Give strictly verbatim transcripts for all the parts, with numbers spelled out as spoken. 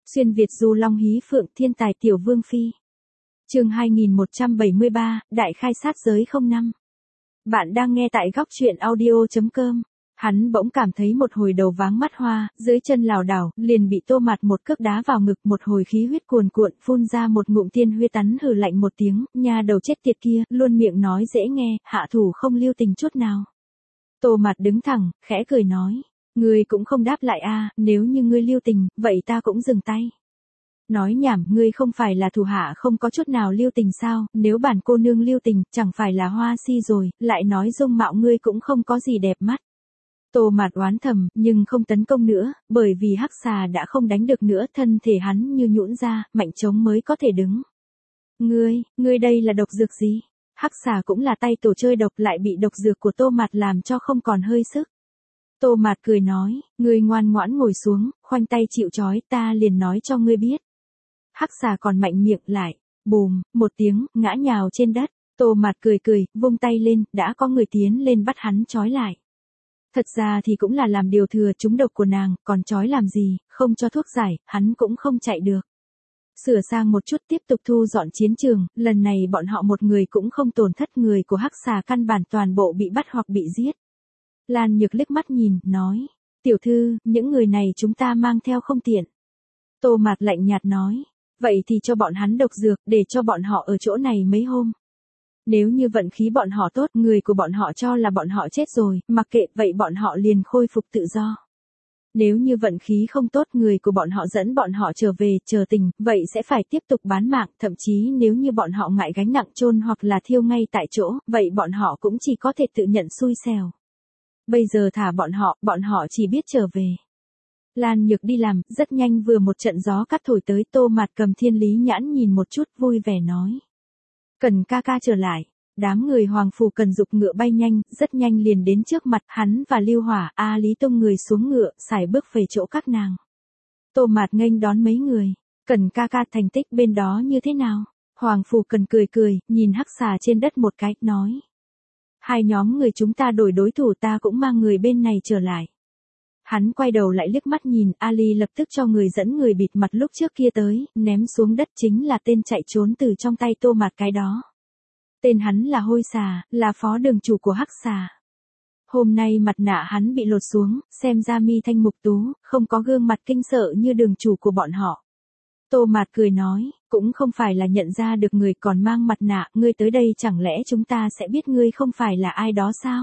Xuyên Việt du long hí phượng thiên tài tiểu vương phi. Chương hai nghìn một trăm bảy mươi ba, Đại khai sát giới không năm. Bạn đang nghe tại góc truyện audio chấm com. Hắn bỗng cảm thấy một hồi đầu váng mắt hoa, dưới chân lảo đảo, liền bị Tô Mạt một cước đá vào ngực, một hồi khí huyết cuồn cuộn, phun ra một ngụm tiên huyết tắn, hừ lạnh một tiếng, nha đầu chết tiệt kia, luôn miệng nói dễ nghe, hạ thủ không lưu tình chút nào. Tô Mạt đứng thẳng, khẽ cười nói, ngươi cũng không đáp lại a, nếu như ngươi lưu tình, vậy ta cũng dừng tay. Nói nhảm, ngươi không phải là thủ hạ không có chút nào lưu tình sao, nếu bản cô nương lưu tình, chẳng phải là hoa si rồi, lại nói dung mạo ngươi cũng không có gì đẹp mắt. Tô Mạt oán thầm, nhưng không tấn công nữa, bởi vì hắc xà đã không đánh được nữa, thân thể hắn như nhũn ra, mạnh trống mới có thể đứng. Ngươi, ngươi đây là độc dược gì? Hắc xà cũng là tay tổ chơi độc, lại bị độc dược của Tô Mạt làm cho không còn hơi sức. Tô Mạt cười nói, ngươi ngoan ngoãn ngồi xuống, khoanh tay chịu trói, ta liền nói cho ngươi biết. Hắc xà còn mạnh miệng lại, bùm, một tiếng, ngã nhào trên đất. Tô Mạt cười cười, vung tay lên, đã có người tiến lên bắt hắn trói lại. Thật ra thì cũng là làm điều thừa, trúng độc của nàng, còn trói làm gì, không cho thuốc giải, hắn cũng không chạy được. Sửa sang một chút tiếp tục thu dọn chiến trường, lần này bọn họ một người cũng không tổn thất, người của hắc xà căn bản toàn bộ bị bắt hoặc bị giết. Lan Nhược liếc mắt nhìn, nói, tiểu thư, những người này chúng ta mang theo không tiện. Tô Mạt lạnh nhạt nói, vậy thì cho bọn hắn độc dược, để cho bọn họ ở chỗ này mấy hôm. Nếu như vận khí bọn họ tốt, người của bọn họ cho là bọn họ chết rồi, mặc kệ, vậy bọn họ liền khôi phục tự do. Nếu như vận khí không tốt, người của bọn họ dẫn bọn họ trở về, chờ tình, vậy sẽ phải tiếp tục bán mạng, thậm chí nếu như bọn họ ngại gánh nặng chôn hoặc là thiêu ngay tại chỗ, vậy bọn họ cũng chỉ có thể tự nhận xui xẻo. Bây giờ thả bọn họ, bọn họ chỉ biết trở về. Lan Nhược đi làm, rất nhanh vừa một trận gió cắt thổi tới, Tô Mạt cầm Thiên Lý nhãn nhìn một chút, vui vẻ nói. Cần ca ca trở lại. Đám người Hoàng Phủ Cần dục ngựa bay nhanh, rất nhanh liền đến trước mặt, hắn và Lưu Hỏa, A Lý tung người xuống ngựa, sải bước về chỗ các nàng. Tô Mạt nghênh đón mấy người. Cần ca ca, thành tích bên đó như thế nào? Hoàng Phủ Cần cười cười, nhìn hắc xà trên đất một cái, nói. Hai nhóm người chúng ta đổi đối thủ, ta cũng mang người bên này trở lại. Hắn quay đầu lại liếc mắt nhìn, Ali lập tức cho người dẫn người bịt mặt lúc trước kia tới, ném xuống đất, chính là tên chạy trốn từ trong tay Tô Mạt cái đó. Tên hắn là Hôi Xà, là phó đường chủ của hắc xà. Hôm nay mặt nạ hắn bị lột xuống, xem ra mi thanh mục tú, không có gương mặt kinh sợ như đường chủ của bọn họ. Tô Mạt cười nói, cũng không phải là nhận ra được người còn mang mặt nạ, ngươi tới đây chẳng lẽ chúng ta sẽ biết ngươi không phải là ai đó sao?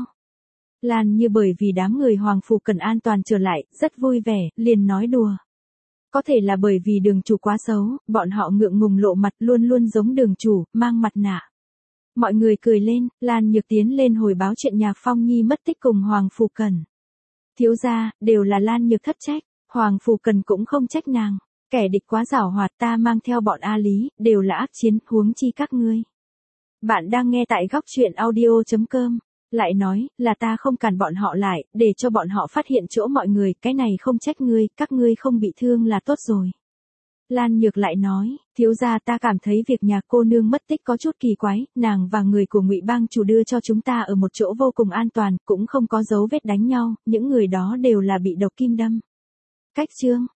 Lan Như bởi vì đám người Hoàng Phủ Cần an toàn trở lại, rất vui vẻ, liền nói đùa. Có thể là bởi vì đường chủ quá xấu, bọn họ ngượng ngùng lộ mặt, luôn luôn giống đường chủ, mang mặt nạ. Mọi người cười lên, Lan Nhược tiến lên hồi báo chuyện Nhạc Phong Nhi mất tích cùng Hoàng Phủ Cần. Thiếu gia, đều là Lan Nhược thất trách, Hoàng Phủ Cần cũng không trách nàng. Kẻ địch quá giảo hoạt, ta mang theo bọn A Lý, đều là ác chiến, huống chi các ngươi. Bạn đang nghe tại góc truyện audio chấm com. Lại nói, là ta không cản bọn họ lại, để cho bọn họ phát hiện chỗ mọi người, cái này không trách ngươi, các ngươi không bị thương là tốt rồi. Lan Nhược lại nói, thiếu gia, ta cảm thấy việc nhà cô nương mất tích có chút kỳ quái, nàng và người của Ngụy Bang chủ đưa cho chúng ta ở một chỗ vô cùng an toàn, cũng không có dấu vết đánh nhau, những người đó đều là bị độc kim đâm. Cách chương,